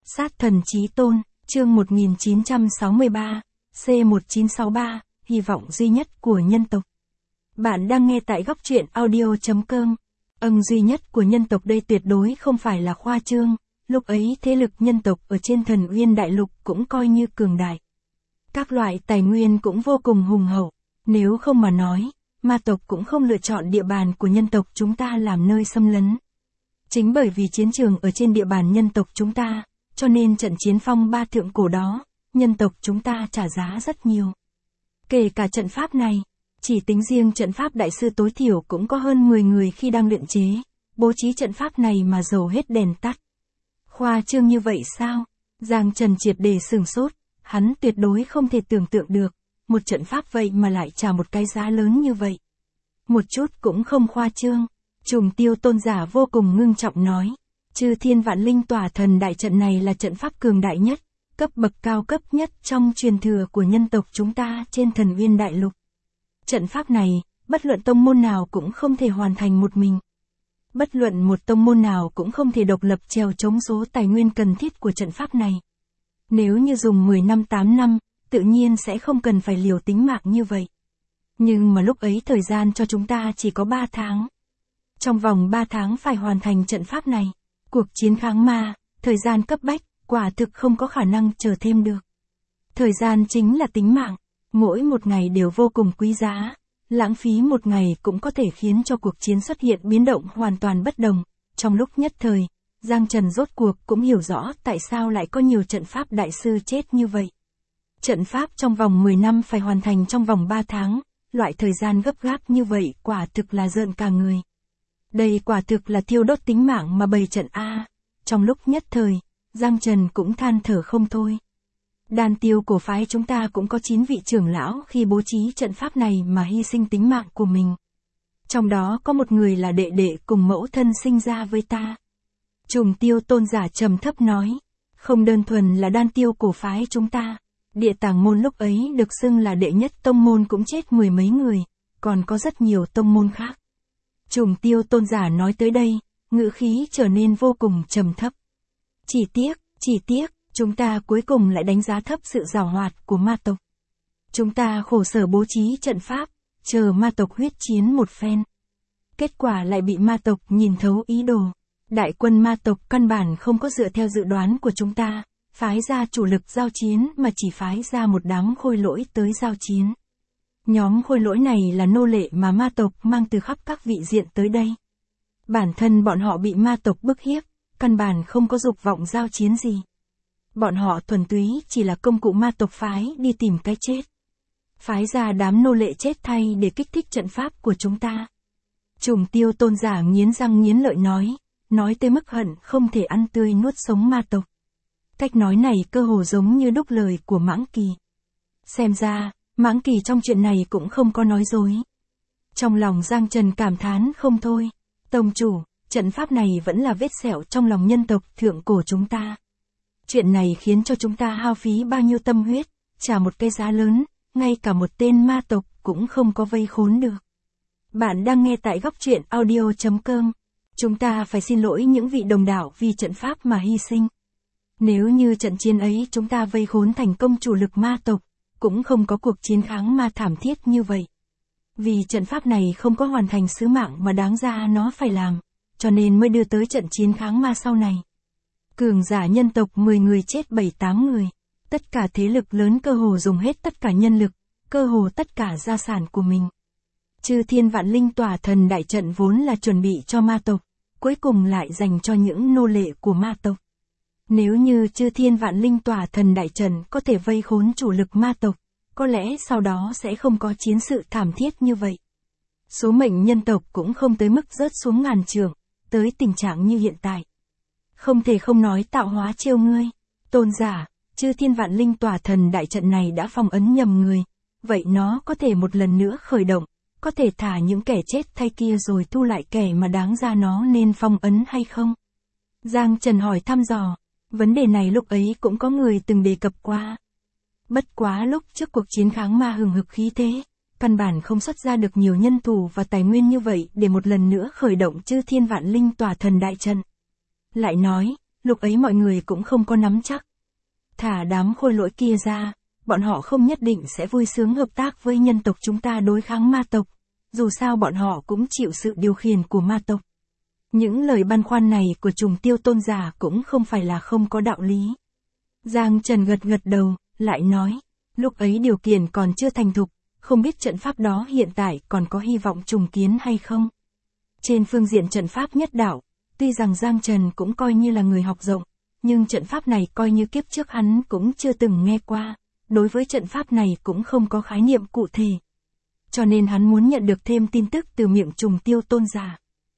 Sát thần chí tôn, chương 1963, C1963, hy vọng duy nhất của nhân tộc. Bạn đang nghe tại góc truyện audio.com. Duy nhất của nhân tộc đây tuyệt đối không phải là khoa trương, lúc ấy thế lực nhân tộc ở trên Thần Uyên Đại Lục cũng coi như cường đại. Các loại tài nguyên cũng vô cùng hùng hậu, nếu không mà nói, ma tộc cũng không lựa chọn địa bàn của nhân tộc chúng ta làm nơi xâm lấn. Chính bởi vì chiến trường ở trên địa bàn nhân tộc chúng ta, cho nên trận chiến phong ba thượng cổ đó, nhân tộc chúng ta trả giá rất nhiều. Kể cả trận pháp này, chỉ tính riêng trận pháp đại sư tối thiểu cũng có hơn 10 người khi đang luyện chế, bố trí trận pháp này mà dầu hết đèn tắt. Khoa trương như vậy sao? Giang Trần triệt để sửng sốt, hắn tuyệt đối không thể tưởng tượng được, một trận pháp vậy mà lại trả một cái giá lớn như vậy. Một chút cũng không khoa trương. Trùng Tiêu tôn giả vô cùng ngưng trọng nói, Chư Thiên Vạn Linh Tỏa Thần đại trận này là trận pháp cường đại nhất, cấp bậc cao cấp nhất trong truyền thừa của nhân tộc chúng ta trên Thần Uyên Đại Lục. Trận pháp này, bất luận tông môn nào cũng không thể hoàn thành một mình. Bất luận một tông môn nào cũng không thể độc lập trèo chống số tài nguyên cần thiết của trận pháp này. Nếu như dùng 10 năm 8 năm, tự nhiên sẽ không cần phải liều tính mạng như vậy. Nhưng mà lúc ấy thời gian cho chúng ta chỉ có 3 tháng. Trong vòng 3 tháng phải hoàn thành trận pháp này. Cuộc chiến kháng ma, thời gian cấp bách, quả thực không có khả năng chờ thêm được. Thời gian chính là tính mạng, mỗi một ngày đều vô cùng quý giá, lãng phí một ngày cũng có thể khiến cho cuộc chiến xuất hiện biến động hoàn toàn bất đồng. Trong lúc nhất thời, Giang Trần rốt cuộc cũng hiểu rõ tại sao lại có nhiều trận pháp đại sư chết như vậy. Trận pháp trong vòng 10 năm phải hoàn thành trong vòng 3 tháng, loại thời gian gấp gáp như vậy quả thực là rợn cả người. Đây quả thực là thiêu đốt tính mạng mà bày trận A. Trong lúc nhất thời, Giang Trần cũng than thở không thôi. Đan Tiêu cổ phái chúng ta cũng có 9 vị trưởng lão khi bố trí trận pháp này mà hy sinh tính mạng của mình. Trong đó có một người là đệ đệ cùng mẫu thân sinh ra với ta. Trùng Tiêu tôn giả trầm thấp nói, không đơn thuần là Đan Tiêu cổ phái chúng ta, Địa Tàng môn lúc ấy được xưng là đệ nhất tông môn cũng chết 10 mấy người, còn có rất nhiều tông môn khác. Trùng Tiêu tôn giả nói tới đây, ngữ khí trở nên vô cùng trầm thấp. Chỉ tiếc, chúng ta cuối cùng lại đánh giá thấp sự giàu hoạt của ma tộc. Chúng ta khổ sở bố trí trận pháp, chờ ma tộc huyết chiến một phen. Kết quả lại bị ma tộc nhìn thấu ý đồ. Đại quân ma tộc căn bản không có dựa theo dự đoán của chúng ta, phái ra chủ lực giao chiến mà chỉ phái ra một đám khôi lỗi tới giao chiến. Nhóm khôi lỗi này là nô lệ mà ma tộc mang từ khắp các vị diện tới đây. Bản thân bọn họ bị ma tộc bức hiếp, căn bản không có dục vọng giao chiến gì. Bọn họ thuần túy chỉ là công cụ ma tộc phái đi tìm cái chết. Phái ra đám nô lệ chết thay để kích thích trận pháp của chúng ta. Trùng Tiêu tôn giả nghiến răng nghiến lợi nói tới mức hận không thể ăn tươi nuốt sống ma tộc. Cách nói này cơ hồ giống như đúc lời của Mãng Kỳ. Xem ra, Mãng Kỳ trong chuyện này cũng không có nói dối. Trong lòng Giang Trần cảm thán không thôi. Tông chủ, trận pháp này vẫn là vết sẹo trong lòng nhân tộc thượng cổ chúng ta. Chuyện này khiến cho chúng ta hao phí bao nhiêu tâm huyết, trả một cái giá lớn, ngay cả một tên ma tộc cũng không có vây khốn được. Bạn đang nghe tại góc truyện audio.com. Chúng ta phải xin lỗi những vị đồng đạo vì trận pháp mà hy sinh. Nếu như trận chiến ấy chúng ta vây khốn thành công chủ lực ma tộc, cũng không có cuộc chiến kháng ma thảm thiết như vậy. Vì trận pháp này không có hoàn thành sứ mạng mà đáng ra nó phải làm, cho nên mới đưa tới trận chiến kháng ma sau này. Cường giả nhân tộc 10 người chết 7-8 người, tất cả thế lực lớn cơ hồ dùng hết tất cả nhân lực, cơ hồ tất cả gia sản của mình. Chư Thiên Vạn Linh Tỏa Thần đại trận vốn là chuẩn bị cho ma tộc, cuối cùng lại dành cho những nô lệ của ma tộc. Nếu như Chư Thiên Vạn Linh Tỏa Thần đại trận có thể vây khốn chủ lực ma tộc, có lẽ sau đó sẽ không có chiến sự thảm thiết như vậy. Số mệnh nhân tộc cũng không tới mức rớt xuống ngàn trượng, tới tình trạng như hiện tại. Không thể không nói tạo hóa trêu ngươi. Tôn giả, Chư Thiên Vạn Linh Tỏa Thần đại trận này đã phong ấn nhầm người. Vậy nó có thể một lần nữa khởi động, có thể thả những kẻ chết thay kia rồi thu lại kẻ mà đáng ra nó nên phong ấn hay không? Giang Trần hỏi thăm dò. Vấn đề này lúc ấy cũng có người từng đề cập qua. Bất quá lúc trước cuộc chiến kháng ma hừng hực khí thế, căn bản không xuất ra được nhiều nhân thủ và tài nguyên như vậy để một lần nữa khởi động Chư Thiên Vạn Linh Tỏa Thần đại trận. Lại nói, lúc ấy mọi người cũng không có nắm chắc. Thả đám khôi lỗi kia ra, bọn họ không nhất định sẽ vui sướng hợp tác với nhân tộc chúng ta đối kháng ma tộc, dù sao bọn họ cũng chịu sự điều khiển của ma tộc. Những lời băn khoăn này của Trùng Tiêu tôn giả cũng không phải là không có đạo lý. Giang Trần gật gật đầu, lại nói, lúc ấy điều kiện còn chưa thành thục, không biết trận pháp đó hiện tại còn có hy vọng trùng kiến hay không. Trên phương diện trận pháp nhất đạo, tuy rằng Giang Trần cũng coi như là người học rộng, nhưng trận pháp này coi như kiếp trước hắn cũng chưa từng nghe qua, đối với trận pháp này cũng không có khái niệm cụ thể. Cho nên hắn muốn nhận được thêm tin tức từ miệng Trùng Tiêu tôn giả.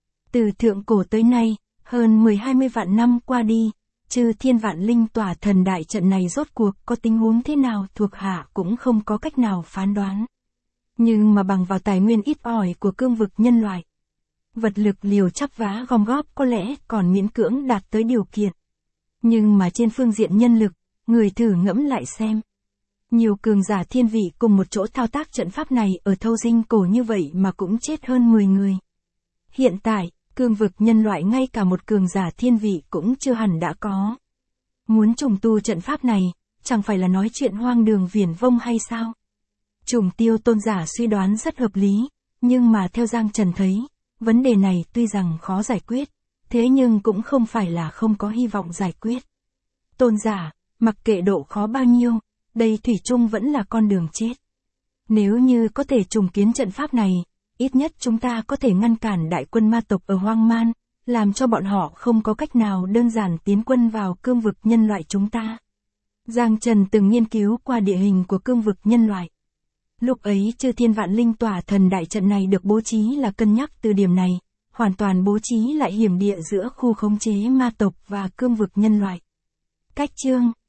Từ thượng cổ tới nay, hơn 10-20 vạn năm qua đi, Chư Thiên Vạn Linh Tỏa Thần đại trận này rốt cuộc có tình huống thế nào thuộc hạ cũng không có cách nào phán đoán. Nhưng mà bằng vào tài nguyên ít ỏi của cương vực nhân loại, vật lực liều chắp vá gom góp có lẽ còn miễn cưỡng đạt tới điều kiện. Nhưng mà trên phương diện nhân lực, người thử ngẫm lại xem. Nhiều cường giả thiên vị cùng một chỗ thao tác trận pháp này ở thâu dinh cổ như vậy mà cũng chết hơn 10 người. Hiện tại, cương vực nhân loại ngay cả một cường giả thiên vị cũng chưa hẳn đã có. Muốn trùng tu trận pháp này, chẳng phải là nói chuyện hoang đường viển vông hay sao? Trùng Tiêu tôn giả suy đoán rất hợp lý, nhưng mà theo Giang Trần thấy, vấn đề này tuy rằng khó giải quyết, thế nhưng cũng không phải là không có hy vọng giải quyết. Tôn giả, mặc kệ độ khó bao nhiêu, đây thủy chung vẫn là con đường chết. Nếu như có thể trùng kiến trận pháp này, ít nhất chúng ta có thể ngăn cản đại quân ma tộc ở Hoang Man, làm cho bọn họ không có cách nào đơn giản tiến quân vào cương vực nhân loại chúng ta. Giang Trần từng nghiên cứu qua địa hình của cương vực nhân loại. Lúc ấy Chư Thiên Vạn Linh Tỏa Thần đại trận này được bố trí là cân nhắc từ điểm này, hoàn toàn bố trí lại hiểm địa giữa khu khống chế ma tộc và cương vực nhân loại. Cách chương